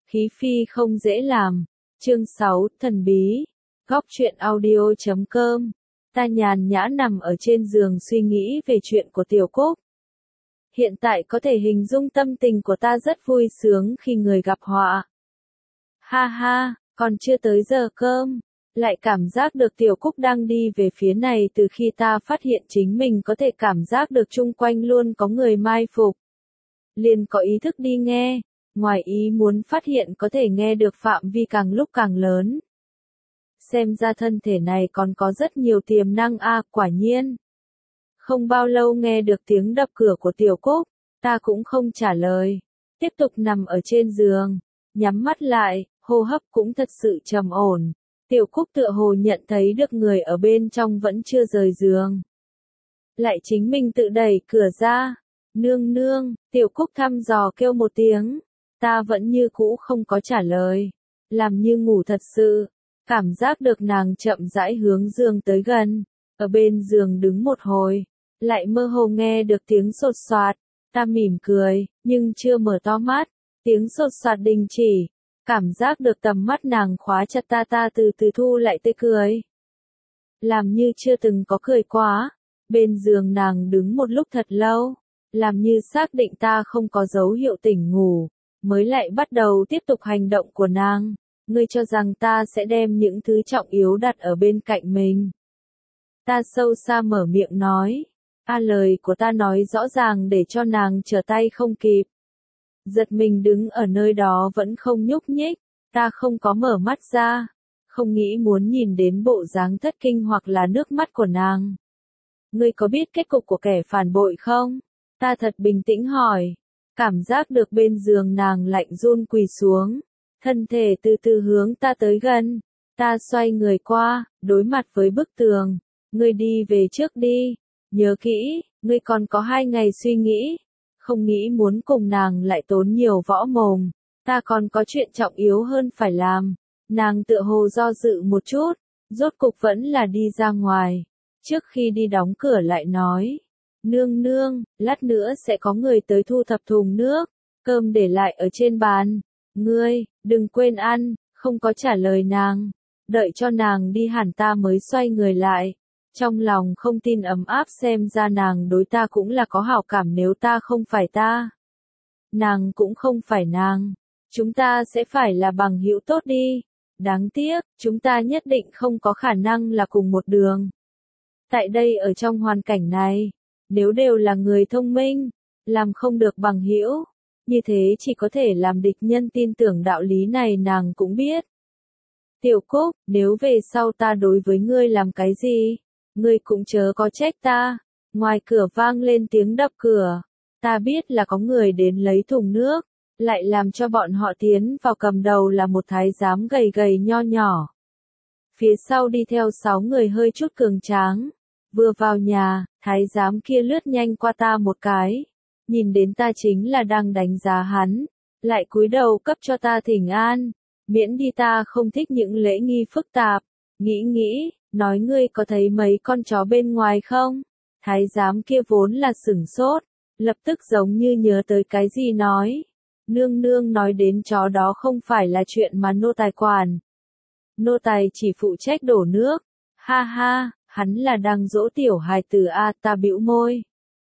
Khí phi không dễ làm. Chương 6, thần bí. Góc truyện audio.com. Ta nhàn nhã nằm ở trên giường suy nghĩ về chuyện của Tiểu Cúc. Hiện tại có thể hình dung tâm tình của ta rất vui sướng khi người gặp họa. Ha ha, còn chưa tới giờ cơm, lại cảm giác được Tiểu Cúc đang đi về phía này từ khi ta phát hiện chính mình có thể cảm giác được chung quanh luôn có người mai phục. Liền có ý thức đi nghe, ngoài ý muốn phát hiện có thể nghe được phạm vi càng lúc càng lớn. Xem ra thân thể này còn có rất nhiều tiềm năng quả nhiên. Không bao lâu nghe được tiếng đập cửa của Tiểu Cúc, ta cũng không trả lời, tiếp tục nằm ở trên giường, nhắm mắt lại, hô hấp cũng thật sự trầm ổn. Tiểu Cúc tựa hồ nhận thấy được người ở bên trong vẫn chưa rời giường. Lại chính mình tự đẩy cửa ra. Nương nương, Tiểu Cúc thăm dò kêu một tiếng. Ta vẫn như cũ không có trả lời. Làm như ngủ thật sự. Cảm giác được nàng chậm rãi hướng giường tới gần. Ở bên giường đứng một hồi. Lại mơ hồ nghe được tiếng sột soạt. Ta mỉm cười, nhưng chưa mở to mắt. Tiếng sột soạt đình chỉ. Cảm giác được tầm mắt nàng khóa chặt ta từ từ thu lại tươi cười. Làm như chưa từng có cười quá. Bên giường nàng đứng một lúc thật lâu. Làm như xác định ta không có dấu hiệu tỉnh ngủ. Mới lại bắt đầu tiếp tục hành động của nàng. Ngươi cho rằng ta sẽ đem những thứ trọng yếu đặt ở bên cạnh mình. Ta sâu xa mở miệng nói. Lời của ta nói rõ ràng để cho nàng trở tay không kịp. Giật mình đứng ở nơi đó vẫn không nhúc nhích, ta không có mở mắt ra, không nghĩ muốn nhìn đến bộ dáng thất kinh hoặc là nước mắt của nàng. Ngươi có biết kết cục của kẻ phản bội không? Ta thật bình tĩnh hỏi, cảm giác được bên giường nàng lạnh run quỳ xuống, thân thể từ từ hướng ta tới gần, ta xoay người qua, đối mặt với bức tường, ngươi đi về trước đi, nhớ kỹ, ngươi còn có 2 ngày suy nghĩ. Không nghĩ muốn cùng nàng lại tốn nhiều võ mồm, ta còn có chuyện trọng yếu hơn phải làm. Nàng tựa hồ do dự một chút, rốt cục vẫn là đi ra ngoài. Trước khi đi đóng cửa lại nói, nương nương, lát nữa sẽ có người tới thu thập thùng nước, cơm để lại ở trên bàn. Ngươi, đừng quên ăn, không có trả lời nàng. Đợi cho nàng đi hẳn ta mới xoay người lại. Trong lòng không tin ấm áp xem ra nàng đối ta cũng là có hảo cảm nếu ta không phải ta. Nàng cũng không phải nàng. Chúng ta sẽ phải là bằng hữu tốt đi. Đáng tiếc, chúng ta nhất định không có khả năng là cùng một đường. Tại đây ở trong hoàn cảnh này, nếu đều là người thông minh, làm không được bằng hữu, như thế chỉ có thể làm địch nhân tin tưởng đạo lý này nàng cũng biết. Tiểu Cúc, nếu về sau ta đối với ngươi làm cái gì? Ngươi cũng chớ có trách ta. Ngoài cửa vang lên tiếng đập cửa. Ta biết là có người đến lấy thùng nước, lại làm cho bọn họ tiến vào, cầm đầu là một thái giám gầy gầy nho nhỏ. Phía sau đi theo 6 người hơi chút cường tráng. Vừa vào nhà, thái giám kia lướt nhanh qua ta một cái. Nhìn đến ta chính là đang đánh giá hắn. Lại cúi đầu cấp cho ta thỉnh an. Miễn đi ta không thích những lễ nghi phức tạp. Nghĩ. Nói ngươi có thấy mấy con chó bên ngoài không? Thái giám kia vốn là sửng sốt, lập tức giống như nhớ tới cái gì nói. Nương nương nói đến chó đó không phải là chuyện mà nô tài quản. Nô tài chỉ phụ trách đổ nước. Ha ha, hắn là đang dỗ tiểu hài tử ta bĩu môi.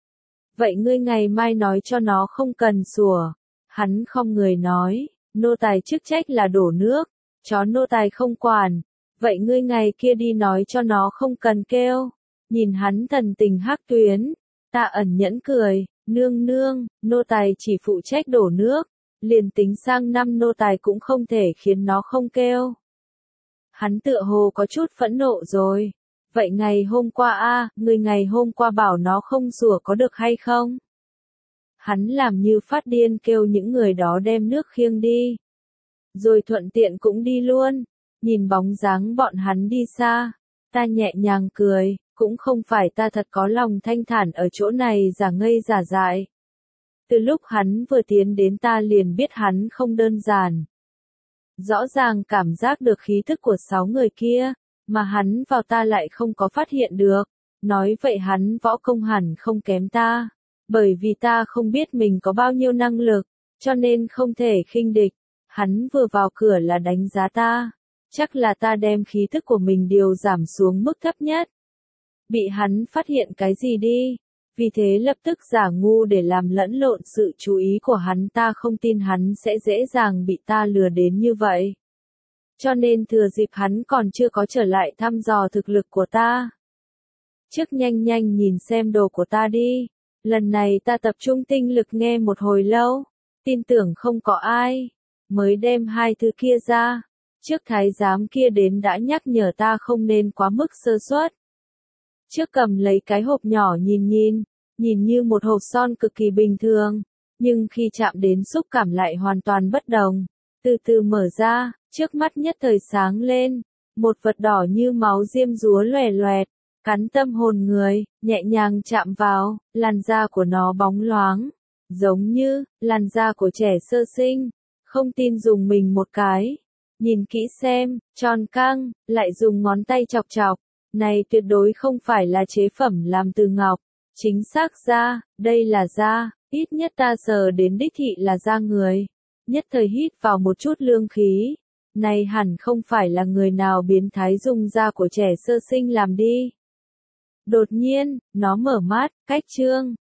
Vậy ngươi ngày mai nói cho nó không cần sủa. Hắn không người nói, nô tài chức trách là đổ nước, chó nô tài không quản. Vậy ngươi ngày kia đi nói cho nó không cần kêu. Nhìn hắn thần tình hắc tuyến. Ta ẩn nhẫn cười. Nương nương, nô tài chỉ phụ trách đổ nước. Liền tính sang năm nô tài cũng không thể khiến nó không kêu. Hắn tựa hồ có chút phẫn nộ rồi. Vậy ngày hôm qua ngươi ngày hôm qua bảo nó không sủa có được hay không? Hắn làm như phát điên kêu những người đó đem nước khiêng đi. Rồi thuận tiện cũng đi luôn. Nhìn bóng dáng bọn hắn đi xa, ta nhẹ nhàng cười, cũng không phải ta thật có lòng thanh thản ở chỗ này giả ngây giả dại. Từ lúc hắn vừa tiến đến ta liền biết hắn không đơn giản. Rõ ràng cảm giác được khí thức của 6 người kia, mà hắn vào ta lại không có phát hiện được. Nói vậy hắn võ công hẳn không kém ta, bởi vì ta không biết mình có bao nhiêu năng lực, cho nên không thể khinh địch. Hắn vừa vào cửa là đánh giá ta. Chắc là ta đem khí thức của mình điều giảm xuống mức thấp nhất. Bị hắn phát hiện cái gì đi. Vì thế lập tức giả ngu để làm lẫn lộn sự chú ý của hắn. Ta không tin hắn sẽ dễ dàng bị ta lừa đến như vậy. Cho nên thừa dịp hắn còn chưa có trở lại thăm dò thực lực của ta. Trước nhanh nhanh nhìn xem đồ của ta đi. Lần này ta tập trung tinh lực nghe một hồi lâu. Tin tưởng không có ai. Mới đem hai thứ kia ra. Trước thái giám kia đến đã nhắc nhở ta không nên quá mức sơ suất. Trước cầm lấy cái hộp nhỏ nhìn như một hộp son cực kỳ bình thường. Nhưng khi chạm đến xúc cảm lại hoàn toàn bất đồng. Từ từ mở ra, trước mắt nhất thời sáng lên. Một vật đỏ như máu diêm dúa loè loẹt. Cắn tâm hồn người, nhẹ nhàng chạm vào, làn da của nó bóng loáng. Giống như, làn da của trẻ sơ sinh. Không tin dùng mình một cái. Nhìn kỹ xem, tròn căng, lại dùng ngón tay chọc chọc. Này tuyệt đối không phải là chế phẩm làm từ ngọc. Chính xác ra, đây là da, ít nhất ta sờ đến đích thị là da người. Nhất thời hít vào một chút lương khí. Này hẳn không phải là người nào biến thái dùng da của trẻ sơ sinh làm đi. Đột nhiên, nó mở mắt, cách chương.